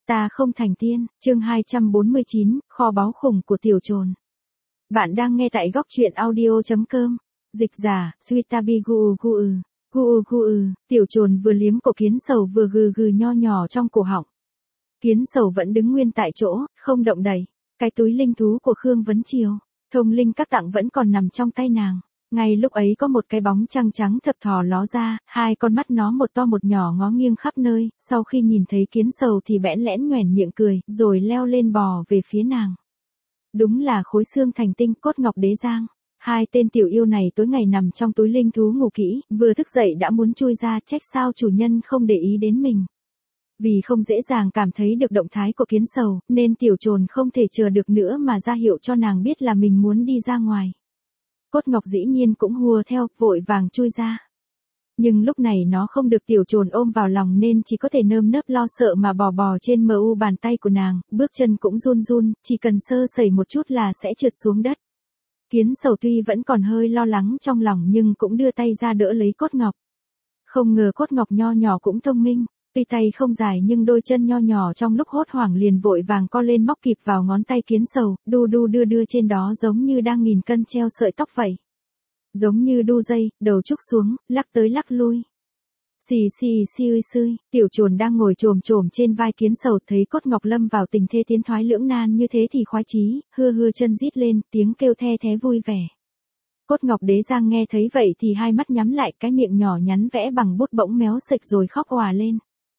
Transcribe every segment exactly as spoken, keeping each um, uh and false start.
Ta không thành tiên, chương hai trăm bốn mươi chín, kho báu khủng của tiểu trồn. Bạn đang nghe tại góc truyện audio chấm com. Dịch giả, Suitabi gu gu ừ. Gu gu ừ, tiểu trồn vừa liếm cổ kiến sầu vừa gừ gừ nho nhỏ trong cổ họng. Kiến sầu vẫn đứng nguyên tại chỗ, không động đậy. Cái túi linh thú của Khương Vấn Triều, thông linh các tặng vẫn còn nằm trong tay nàng. Ngay lúc ấy có một cái bóng trăng trắng thập thò ló ra, hai con mắt nó một to một nhỏ ngó nghiêng khắp nơi, sau khi nhìn thấy kiến sầu thì bẽn lẽn nhoẻn miệng cười, rồi leo lên bò về phía nàng. Đúng là khối xương thành tinh cốt ngọc đế giang. Hai tên tiểu yêu này tối ngày nằm trong túi linh thú ngủ kỹ, vừa thức dậy đã muốn chui ra, trách sao chủ nhân không để ý đến mình. Vì không dễ dàng cảm thấy được động thái của kiến sầu, nên tiểu trồn không thể chờ được nữa mà ra hiệu cho nàng biết là mình muốn đi ra ngoài. Cốt ngọc dĩ nhiên cũng hùa theo, vội vàng chui ra. Nhưng lúc này nó không được tiểu trồn ôm vào lòng nên chỉ có thể nơm nớp lo sợ mà bò bò trên mờ u bàn tay của nàng, bước chân cũng run run, chỉ cần sơ sẩy một chút là sẽ trượt xuống đất. Kiến sầu tuy vẫn còn hơi lo lắng trong lòng nhưng cũng đưa tay ra đỡ lấy cốt ngọc. Không ngờ cốt ngọc nho nhỏ cũng thông minh, tuy tay không dài nhưng đôi chân nho nhỏ trong lúc hốt hoảng liền vội vàng co lên móc kịp vào ngón tay kiến sầu, đu đu đưa đưa trên đó giống như đang nghìn cân treo sợi tóc vậy. Giống như đu dây, đầu trúc xuống, lắc tới lắc lui. Xì xì xì ơi xươi, tiểu trồn đang ngồi trồm trồm trên vai kiến sầu thấy cốt ngọc lâm vào tình thế tiến thoái lưỡng nan như thế thì khoái chí, hưa hưa chân rít lên, tiếng kêu the thé vui vẻ. Cốt ngọc đế giang nghe thấy vậy thì hai mắt nhắm lại, cái miệng nhỏ nhắn vẽ bằng bút bỗng méo sệch rồi khóc òa lên.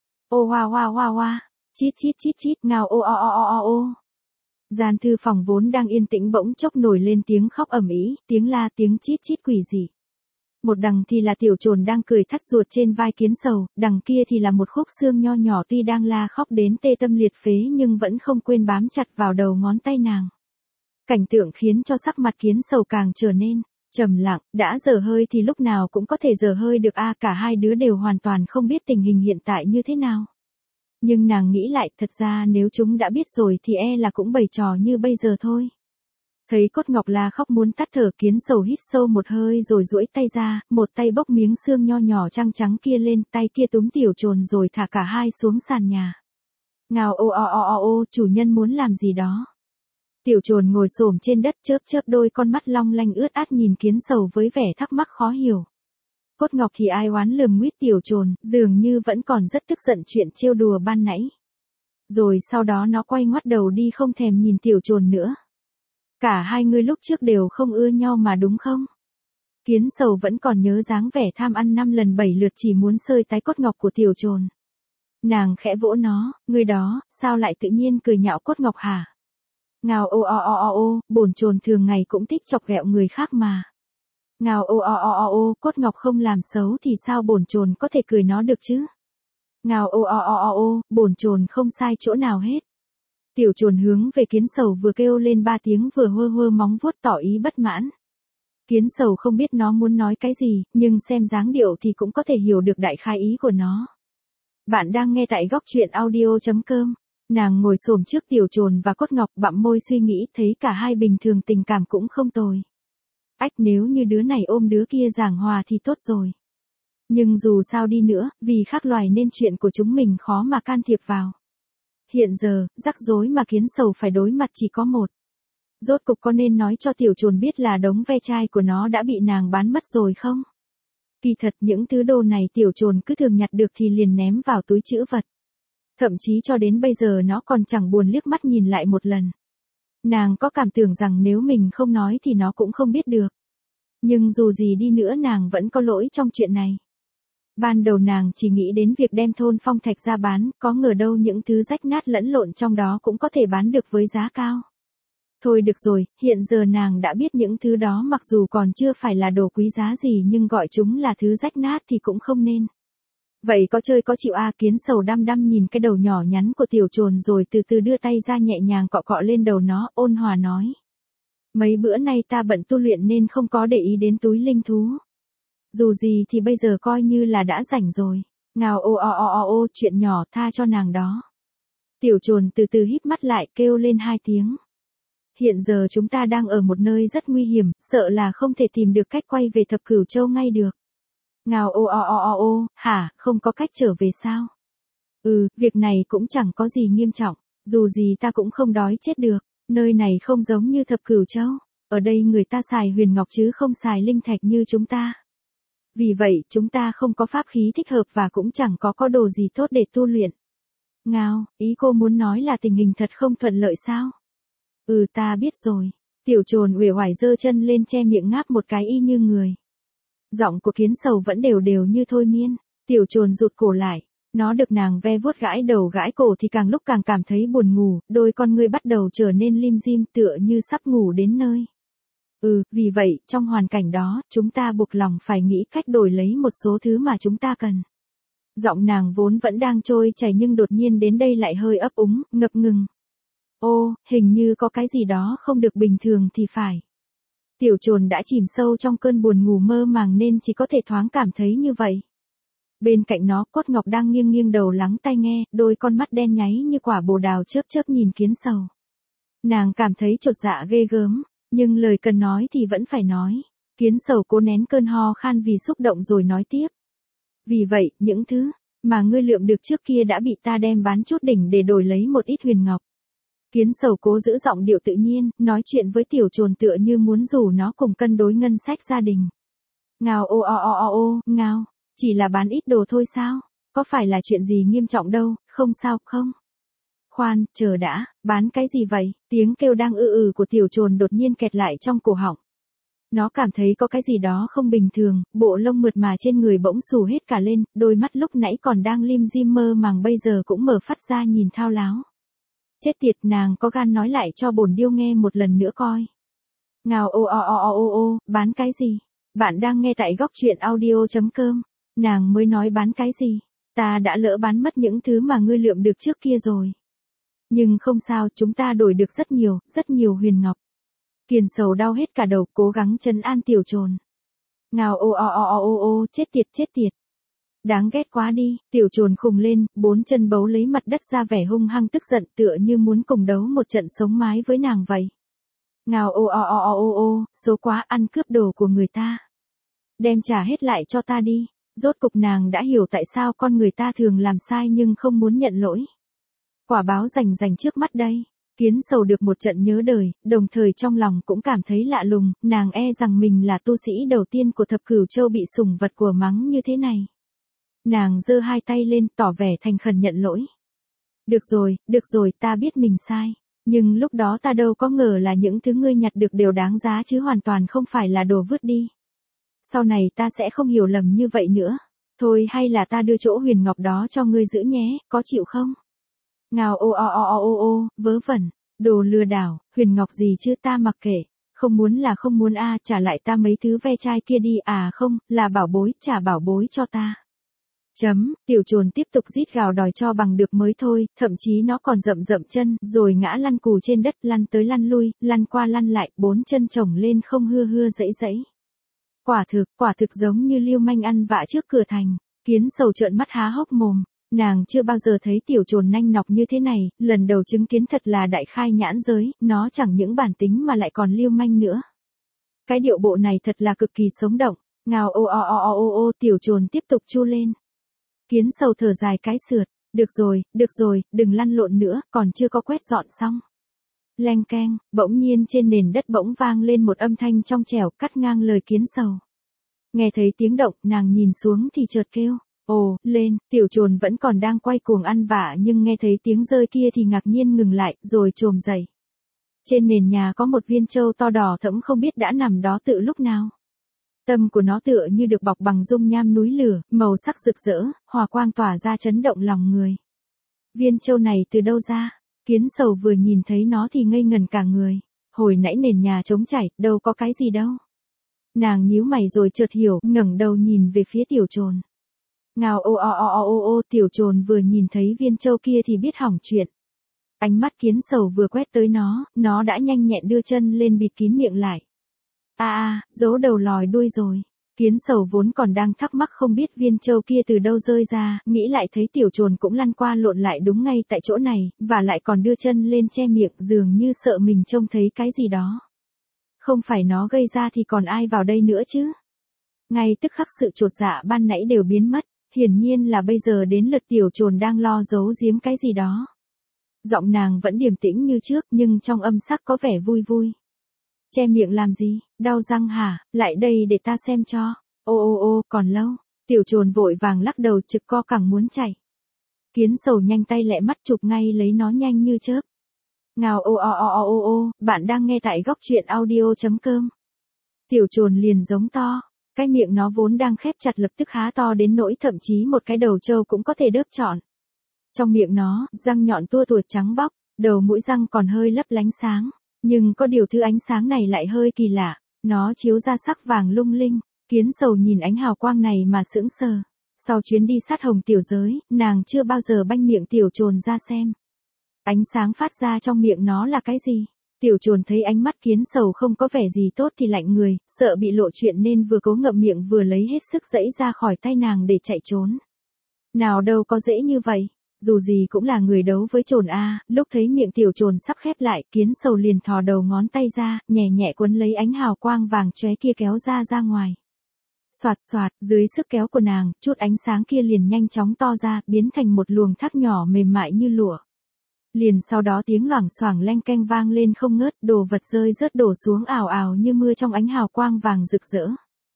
Ô hoa hoa hoa hoa, chít chít chít chít, ngào ô o o o o ô. Gian thư phòng vốn đang yên tĩnh bỗng chốc nổi lên tiếng khóc ầm ĩ, tiếng la, tiếng chít chít quỷ dị. Một đằng thì là tiểu trồn đang cười thắt ruột trên vai kiến sầu, đằng kia thì là một khúc xương nho nhỏ tuy đang la khóc đến tê tâm liệt phế nhưng vẫn không quên bám chặt vào đầu ngón tay nàng. Cảnh tượng khiến cho sắc mặt kiến sầu càng trở nên trầm lặng, đã dở hơi thì lúc nào cũng có thể dở hơi được a à, cả hai đứa đều hoàn toàn không biết tình hình hiện tại như thế nào. Nhưng nàng nghĩ lại, thật ra nếu chúng đã biết rồi thì e là cũng bày trò như bây giờ thôi. Thấy cốt ngọc la khóc muốn tắt thở, kiến sầu hít sâu một hơi rồi duỗi tay ra, một tay bốc miếng xương nho nhỏ trăng trắng kia lên, tay kia túm tiểu trồn rồi thả cả hai xuống sàn nhà. Ngào ô o o o ô, chủ nhân muốn làm gì đó. Tiểu trồn ngồi xổm trên đất chớp chớp đôi con mắt long lanh ướt át nhìn kiến sầu với vẻ thắc mắc khó hiểu. Cốt ngọc thì ai oán lườm nguýt tiểu trồn, dường như vẫn còn rất tức giận chuyện trêu đùa ban nãy. Rồi sau đó nó quay ngoắt đầu đi không thèm nhìn tiểu trồn nữa. Cả hai người lúc trước đều không ưa nhau mà đúng không? Kiến sầu vẫn còn nhớ dáng vẻ tham ăn năm lần bảy lượt chỉ muốn sơi tái cốt ngọc của tiểu trồn. Nàng khẽ vỗ nó, người đó, sao lại tự nhiên cười nhạo cốt ngọc hả? Ngào ô o o o ô, bổn trồn thường ngày cũng thích chọc ghẹo người khác mà. Ngào ô o o o ô, cốt ngọc không làm xấu thì sao bổn trồn có thể cười nó được chứ? Ngào ô o o o ô, bổn trồn không sai chỗ nào hết. Tiểu trồn hướng về kiến sầu vừa kêu lên ba tiếng vừa hơ hơ móng vuốt tỏ ý bất mãn. Kiến sầu không biết nó muốn nói cái gì, nhưng xem dáng điệu thì cũng có thể hiểu được đại khái ý của nó. Bạn đang nghe tại góc truyện audio chấm com. Nàng ngồi xổm trước tiểu trồn và cốt ngọc bặm môi suy nghĩ thấy cả hai bình thường tình cảm cũng không tồi. Ách, nếu như đứa này ôm đứa kia giảng hòa thì tốt rồi. Nhưng dù sao đi nữa, vì khác loài nên chuyện của chúng mình khó mà can thiệp vào. Hiện giờ, rắc rối mà kiến sầu phải đối mặt chỉ có một. Rốt cục có nên nói cho tiểu trồn biết là đống ve chai của nó đã bị nàng bán mất rồi không? Kỳ thật những thứ đồ này tiểu trồn cứ thường nhặt được thì liền ném vào túi trữ vật. Thậm chí cho đến bây giờ nó còn chẳng buồn liếc mắt nhìn lại một lần. Nàng có cảm tưởng rằng nếu mình không nói thì nó cũng không biết được. Nhưng dù gì đi nữa nàng vẫn có lỗi trong chuyện này. Ban đầu nàng chỉ nghĩ đến việc đem thôn phong thạch ra bán, có ngờ đâu những thứ rách nát lẫn lộn trong đó cũng có thể bán được với giá cao. Thôi được rồi, hiện giờ nàng đã biết những thứ đó mặc dù còn chưa phải là đồ quý giá gì nhưng gọi chúng là thứ rách nát thì cũng không nên. Vậy có chơi có chịu a à, kiến sầu đăm đăm nhìn cái đầu nhỏ nhắn của tiểu trồn rồi từ từ đưa tay ra nhẹ nhàng cọ cọ lên đầu nó, ôn hòa nói. Mấy bữa nay ta bận tu luyện nên không có để ý đến túi linh thú. Dù gì thì bây giờ coi như là đã rảnh rồi. Ngào ô o o o ô, chuyện nhỏ tha cho nàng đó. Tiểu trồn từ từ híp mắt lại kêu lên hai tiếng. Hiện giờ chúng ta đang ở một nơi rất nguy hiểm, sợ là không thể tìm được cách quay về Thập Cửu Châu ngay được. Ngào ô o o o ô, hả, không có cách trở về sao? Ừ, việc này cũng chẳng có gì nghiêm trọng, dù gì ta cũng không đói chết được, nơi này không giống như Thập Cửu Châu, ở đây người ta xài huyền ngọc chứ không xài linh thạch như chúng ta. Vì vậy, chúng ta không có pháp khí thích hợp và cũng chẳng có có đồ gì tốt để tu luyện. Ngao, ý cô muốn nói là tình hình thật không thuận lợi sao? Ừ, ta biết rồi. Tiểu Trồn uể oải giơ chân lên che miệng ngáp một cái y như người. Giọng của Kiến Sầu vẫn đều đều như thôi miên. Tiểu Trồn rụt cổ lại. Nó được nàng ve vuốt gãi đầu gãi cổ thì càng lúc càng cảm thấy buồn ngủ, đôi con ngươi bắt đầu trở nên lim dim tựa như sắp ngủ đến nơi. Ừ, vì vậy, trong hoàn cảnh đó, chúng ta buộc lòng phải nghĩ cách đổi lấy một số thứ mà chúng ta cần. Giọng nàng vốn vẫn đang trôi chảy nhưng đột nhiên đến đây lại hơi ấp úng, ngập ngừng. Ô, hình như có cái gì đó không được bình thường thì phải. Tiểu Trồn đã chìm sâu trong cơn buồn ngủ mơ màng nên chỉ có thể thoáng cảm thấy như vậy. Bên cạnh nó, Cốt Ngọc đang nghiêng nghiêng đầu lắng tai nghe, đôi con mắt đen nháy như quả bồ đào chớp chớp nhìn Kiến Sầu. Nàng cảm thấy chột dạ ghê gớm, nhưng lời cần nói thì vẫn phải nói. Kiến Sầu cố nén cơn ho khan vì xúc động rồi nói tiếp. Vì vậy, những thứ mà ngươi lượm được trước kia đã bị ta đem bán chút đỉnh để đổi lấy một ít huyền ngọc. Kiến Sầu cố giữ giọng điệu tự nhiên, nói chuyện với Tiểu Trồn tựa như muốn rủ nó cùng cân đối ngân sách gia đình. Ngao ô o o o ô, ngao, chỉ là bán ít đồ thôi sao? Có phải là chuyện gì nghiêm trọng đâu, không sao, không? Khoan, chờ đã, bán cái gì vậy? Tiếng kêu đang ư ừ của Tiểu Trồn đột nhiên kẹt lại trong cổ họng. Nó cảm thấy có cái gì đó không bình thường, bộ lông mượt mà trên người bỗng xù hết cả lên, đôi mắt lúc nãy còn đang lim dim mơ màng bây giờ cũng mở phát ra nhìn thao láo. Chết tiệt, nàng có gan nói lại cho bổn điêu nghe một lần nữa coi. Ngào ô o o o o o, bán cái gì? Bạn đang nghe tại góc truyện audio chấm com. Nàng mới nói bán cái gì? Ta đã lỡ bán mất những thứ mà ngươi lượm được trước kia rồi. Nhưng không sao, chúng ta đổi được rất nhiều, rất nhiều huyền ngọc. Kiền Sầu đau hết cả đầu, cố gắng trấn an Tiểu Trồn. Ngào ô o o o o o, chết tiệt chết tiệt. Đáng ghét quá đi, Tiểu Trồn khùng lên, bốn chân bấu lấy mặt đất ra vẻ hung hăng tức giận tựa như muốn cùng đấu một trận sống mái với nàng vậy. Ngào ô o o o o o, xấu quá, ăn cướp đồ của người ta. Đem trả hết lại cho ta đi. Rốt cục nàng đã hiểu tại sao con người ta thường làm sai nhưng không muốn nhận lỗi. Quả báo rành rành trước mắt đây. Kiến Sầu được một trận nhớ đời, đồng thời trong lòng cũng cảm thấy lạ lùng, nàng e rằng mình là tu sĩ đầu tiên của Thập Cửu Châu bị sủng vật của mắng như thế này. Nàng giơ hai tay lên tỏ vẻ thành khẩn nhận lỗi. Được rồi, được rồi, ta biết mình sai. Nhưng lúc đó ta đâu có ngờ là những thứ ngươi nhặt được đều đáng giá chứ hoàn toàn không phải là đồ vứt đi. Sau này ta sẽ không hiểu lầm như vậy nữa. Thôi hay là ta đưa chỗ huyền ngọc đó cho ngươi giữ nhé, có chịu không? Ngào ô o o o o o, vớ vẩn, đồ lừa đảo, huyền ngọc gì chứ ta mặc kệ. Không muốn là không muốn a, trả lại ta mấy thứ ve chai kia đi, à không, là bảo bối, trả bảo bối cho ta. Chấm, Tiểu Trồn tiếp tục rít gào đòi cho bằng được mới thôi, thậm chí nó còn rậm rậm chân, rồi ngã lăn cù trên đất, lăn tới lăn lui, lăn qua lăn lại, bốn chân chồng lên không hưa hưa dẫy dẫy. Quả thực, quả thực giống như lưu manh ăn vạ trước cửa thành. Kiến Sầu trợn mắt há hốc mồm, nàng chưa bao giờ thấy Tiểu Trồn nanh nọc như thế này, lần đầu chứng kiến thật là đại khai nhãn giới, nó chẳng những bản tính mà lại còn lưu manh nữa. Cái điệu bộ này thật là cực kỳ sống động. Ngào ô o o o o o, Tiểu Trồn tiếp tục chu lên. Kiến Sầu thở dài cái sượt, được rồi, được rồi, đừng lăn lộn nữa, còn chưa có quét dọn xong. Leng keng, bỗng nhiên trên nền đất bỗng vang lên một âm thanh trong trẻo cắt ngang lời Kiến Sầu. Nghe thấy tiếng động, nàng nhìn xuống thì chợt kêu, ồ, lên, Tiểu Trồn vẫn còn đang quay cuồng ăn vạ nhưng nghe thấy tiếng rơi kia thì ngạc nhiên ngừng lại, rồi chồm dậy. Trên nền nhà có một viên trâu to đỏ thẫm không biết đã nằm đó từ lúc nào. Tâm của nó tựa như được bọc bằng dung nham núi lửa, màu sắc rực rỡ, hòa quang tỏa ra chấn động lòng người. Viên trâu này từ đâu ra? Kiến Sầu vừa nhìn thấy nó thì ngây ngẩn cả người. Hồi nãy nền nhà trống trải, đâu có cái gì đâu. Nàng nhíu mày rồi chợt hiểu, ngẩng đầu nhìn về phía Tiểu Trồn. Ngào ô o o o o o, Tiểu Trồn vừa nhìn thấy viên trâu kia thì biết hỏng chuyện. Ánh mắt Kiến Sầu vừa quét tới nó, nó đã nhanh nhẹn đưa chân lên bịt kín miệng lại. A a, giấu đầu lòi đuôi rồi. Kiến Sầu vốn còn đang thắc mắc không biết viên trâu kia từ đâu rơi ra, nghĩ lại thấy Tiểu Trồn cũng lăn qua lộn lại đúng ngay tại chỗ này, và lại còn đưa chân lên che miệng dường như sợ mình trông thấy cái gì đó. Không phải nó gây ra thì còn ai vào đây nữa chứ? Ngay tức khắc sự chột dạ ban nãy đều biến mất, Hiển nhiên là bây giờ đến lượt tiểu trồn đang lo giấu giếm cái gì đó. Giọng nàng vẫn điềm tĩnh như trước nhưng trong âm sắc có vẻ vui vui. Che miệng làm gì, đau răng hả, lại đây để ta xem cho. Ô ô ô, còn lâu. Tiểu trồn vội vàng lắc đầu trực co cẳng muốn chạy. Kiến sầu nhanh tay lẹ mắt chụp ngay lấy nó nhanh như chớp. Ngào ô ô ô ô ô, bạn đang nghe tại góc truyện audio.com. Tiểu trồn liền giống to, cái miệng nó vốn đang khép chặt lập tức há to đến nỗi thậm chí một cái đầu trâu cũng có thể đớp trọn. Trong miệng nó, răng nhọn tua tuột trắng bóc, đầu mũi răng còn hơi lấp lánh sáng, nhưng có điều thứ ánh sáng này lại hơi kỳ lạ, nó chiếu ra sắc vàng lung linh. Kiến sầu nhìn ánh hào quang này mà sững sờ. Sau chuyến đi sát hồng tiểu giới, nàng chưa bao giờ banh miệng tiểu trồn ra xem. Ánh sáng phát ra trong miệng nó là cái gì? Tiểu trồn thấy ánh mắt kiến sầu không có vẻ gì tốt thì lạnh người, sợ bị lộ chuyện nên vừa cố ngậm miệng vừa lấy hết sức giãy ra khỏi tay nàng để chạy trốn. Nào đâu có dễ như vậy, dù gì cũng là người đấu với trồn a. Lúc thấy miệng tiểu trồn sắp khép lại, kiến sầu liền thò đầu ngón tay ra, nhẹ nhẹ quấn lấy ánh hào quang vàng chóe kia kéo ra ra ngoài. Soạt soạt, dưới sức kéo của nàng, chút ánh sáng kia liền nhanh chóng to ra, biến thành một luồng thác nhỏ mềm mại như lụa. Liền sau đó tiếng loảng xoảng leng keng vang lên không ngớt, đồ vật rơi rớt đổ xuống ào ào như mưa trong ánh hào quang vàng rực rỡ.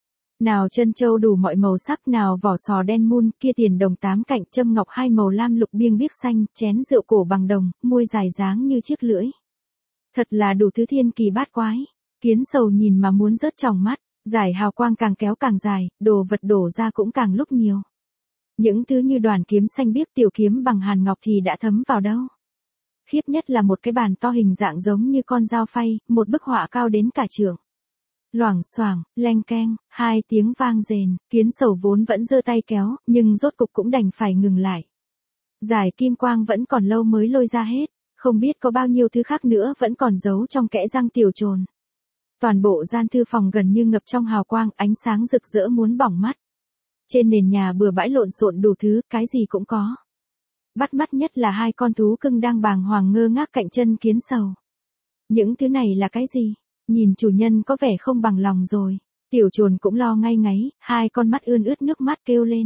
Nào chân châu đủ mọi màu sắc, nào vỏ sò đen mun, kia tiền đồng tám cạnh, châm ngọc hai màu lam lục biêng biếc xanh, chén rượu cổ bằng đồng, môi dài dáng như chiếc lưỡi. Thật là đủ thứ thiên kỳ bát quái. Kiến sầu nhìn mà muốn rớt tròng mắt. Giải hào quang càng kéo càng dài, đồ vật đổ ra cũng càng lúc nhiều. Những thứ như đoàn kiếm xanh biếc, tiểu kiếm bằng hàn ngọc thì đã thấm vào đâu. Khiếp nhất là một cái bàn to hình dạng giống như con dao phay, một bức họa cao đến cả trượng. Loảng xoảng, leng keng, hai tiếng vang rền, kiến sầu vốn vẫn giơ tay kéo, nhưng rốt cục cũng đành phải ngừng lại. Giải kim quang vẫn còn lâu mới lôi ra hết, không biết có bao nhiêu thứ khác nữa vẫn còn giấu trong kẽ răng tiểu trồn. Toàn bộ gian thư phòng gần như ngập trong hào quang, ánh sáng rực rỡ muốn bỏng mắt. Trên nền nhà bừa bãi lộn xộn đủ thứ, cái gì cũng có. Bắt mắt nhất là hai con thú cưng đang bàng hoàng ngơ ngác cạnh chân kiến sầu. Những thứ này là cái gì? Nhìn chủ nhân có vẻ không bằng lòng rồi. Tiểu trồn cũng lo ngay ngáy, hai con mắt ươn ướt nước mắt kêu lên.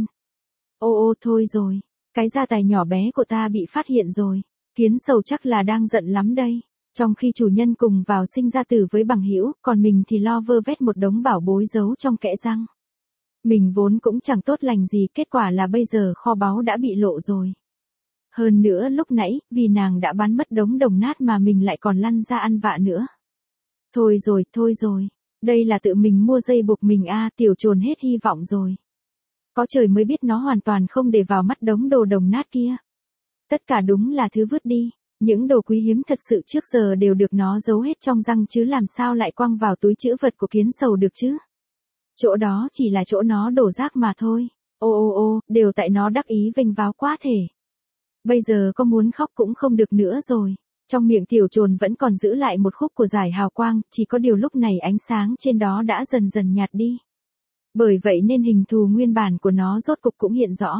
Ô ô thôi rồi, cái gia tài nhỏ bé của ta bị phát hiện rồi. Kiến sầu chắc là đang giận lắm đây. Trong khi chủ nhân cùng vào sinh ra tử với bằng hữu, còn mình thì lo vơ vét một đống bảo bối giấu trong kẽ răng. Mình vốn cũng chẳng tốt lành gì, kết quả là bây giờ kho báu đã bị lộ rồi. Hơn nữa lúc nãy, vì nàng đã bán mất đống đồng nát mà mình lại còn lăn ra ăn vạ nữa. Thôi rồi, thôi rồi. Đây là tự mình mua dây buộc mình a, tiểu trồn hết hy vọng rồi. Có trời mới biết nó hoàn toàn không để vào mắt đống đồ đồng nát kia. Tất cả đúng là thứ vứt đi. Những đồ quý hiếm thật sự trước giờ đều được nó giấu hết trong răng chứ làm sao lại quăng vào túi trữ vật của kiến sầu được chứ. Chỗ đó chỉ là chỗ nó đổ rác mà thôi. Ô ô ô, đều tại nó đắc ý vênh váo quá thể. Bây giờ có muốn khóc cũng không được nữa rồi. Trong miệng tiểu trồn vẫn còn giữ lại một khúc của giải hào quang, chỉ có điều lúc này ánh sáng trên đó đã dần dần nhạt đi. Bởi vậy nên hình thù nguyên bản của nó rốt cục cũng hiện rõ.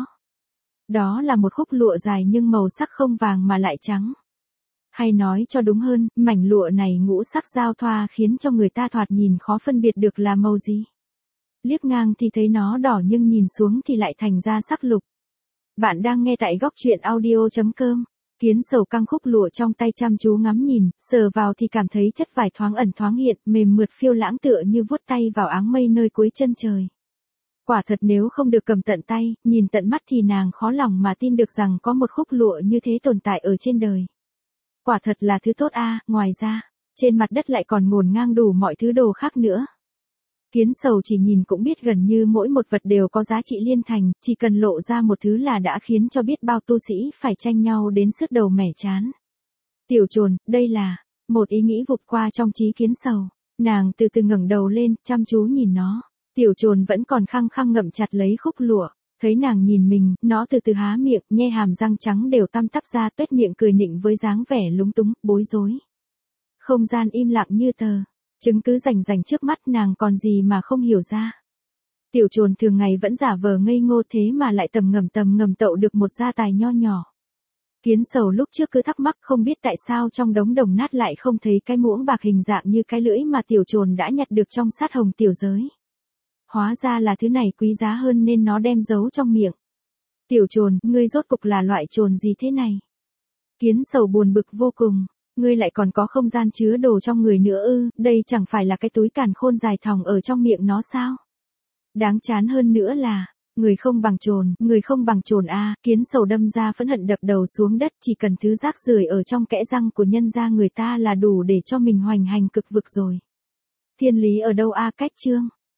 Đó là một khúc lụa dài nhưng màu sắc không vàng mà lại trắng. Hay nói cho đúng hơn, mảnh lụa này ngũ sắc giao thoa khiến cho người ta thoạt nhìn khó phân biệt được là màu gì. Liếc ngang thì thấy nó đỏ nhưng nhìn xuống thì lại thành ra sắc lục. Bạn đang nghe tại góc truyện audio.com. Kiến sầu căng khúc lụa trong tay chăm chú ngắm nhìn, sờ vào thì cảm thấy chất vải thoáng ẩn thoáng hiện, mềm mượt phiêu lãng tựa như vuốt tay vào áng mây nơi cuối chân trời. Quả thật nếu không được cầm tận tay, nhìn tận mắt thì nàng khó lòng mà tin được rằng có một khúc lụa như thế tồn tại ở trên đời. Quả thật là thứ tốt a, ngoài ra, trên mặt đất lại còn ngổn ngang đủ mọi thứ đồ khác nữa. Kiến sầu chỉ nhìn cũng biết gần như mỗi một vật đều có giá trị liên thành, chỉ cần lộ ra một thứ là đã khiến cho biết bao tu sĩ phải tranh nhau đến sứt đầu mẻ chán. Tiểu trồn, đây là, một ý nghĩ vụt qua trong trí kiến sầu, nàng từ từ ngẩng đầu lên, chăm chú nhìn nó, tiểu trồn vẫn còn khăng khăng ngậm chặt lấy khúc lụa, thấy nàng nhìn mình, nó từ từ há miệng, nhe hàm răng trắng đều tăm tắp ra, tuét miệng cười nịnh với dáng vẻ lúng túng, bối rối. Không gian im lặng như tờ. Chứng cứ rành rành trước mắt nàng còn gì mà không hiểu ra. Tiểu trồn thường ngày vẫn giả vờ ngây ngô thế mà lại tầm ngầm tầm ngầm tậu được một gia tài nho nhỏ. Kiến sầu lúc trước cứ thắc mắc không biết tại sao trong đống đồng nát lại không thấy cái muỗng bạc hình dạng như cái lưỡi mà tiểu trồn đã nhặt được trong sát hồng tiểu giới. Hóa ra là thứ này quý giá hơn nên nó đem giấu trong miệng. Tiểu trồn, ngươi rốt cục là loại trồn gì thế này? Kiến sầu buồn bực vô cùng. Ngươi lại còn có không gian chứa đồ trong người nữa ư, đây chẳng phải là cái túi càn khôn dài thòng ở trong miệng nó sao? Đáng chán hơn nữa là, người không bằng trồn, người không bằng trồn a, kiến sầu đâm ra phẫn hận đập đầu xuống đất, chỉ cần thứ rác rưởi ở trong kẽ răng của nhân gia người ta là đủ để cho mình hoành hành cực vực rồi. Thiên lý ở đâu a, cách chương.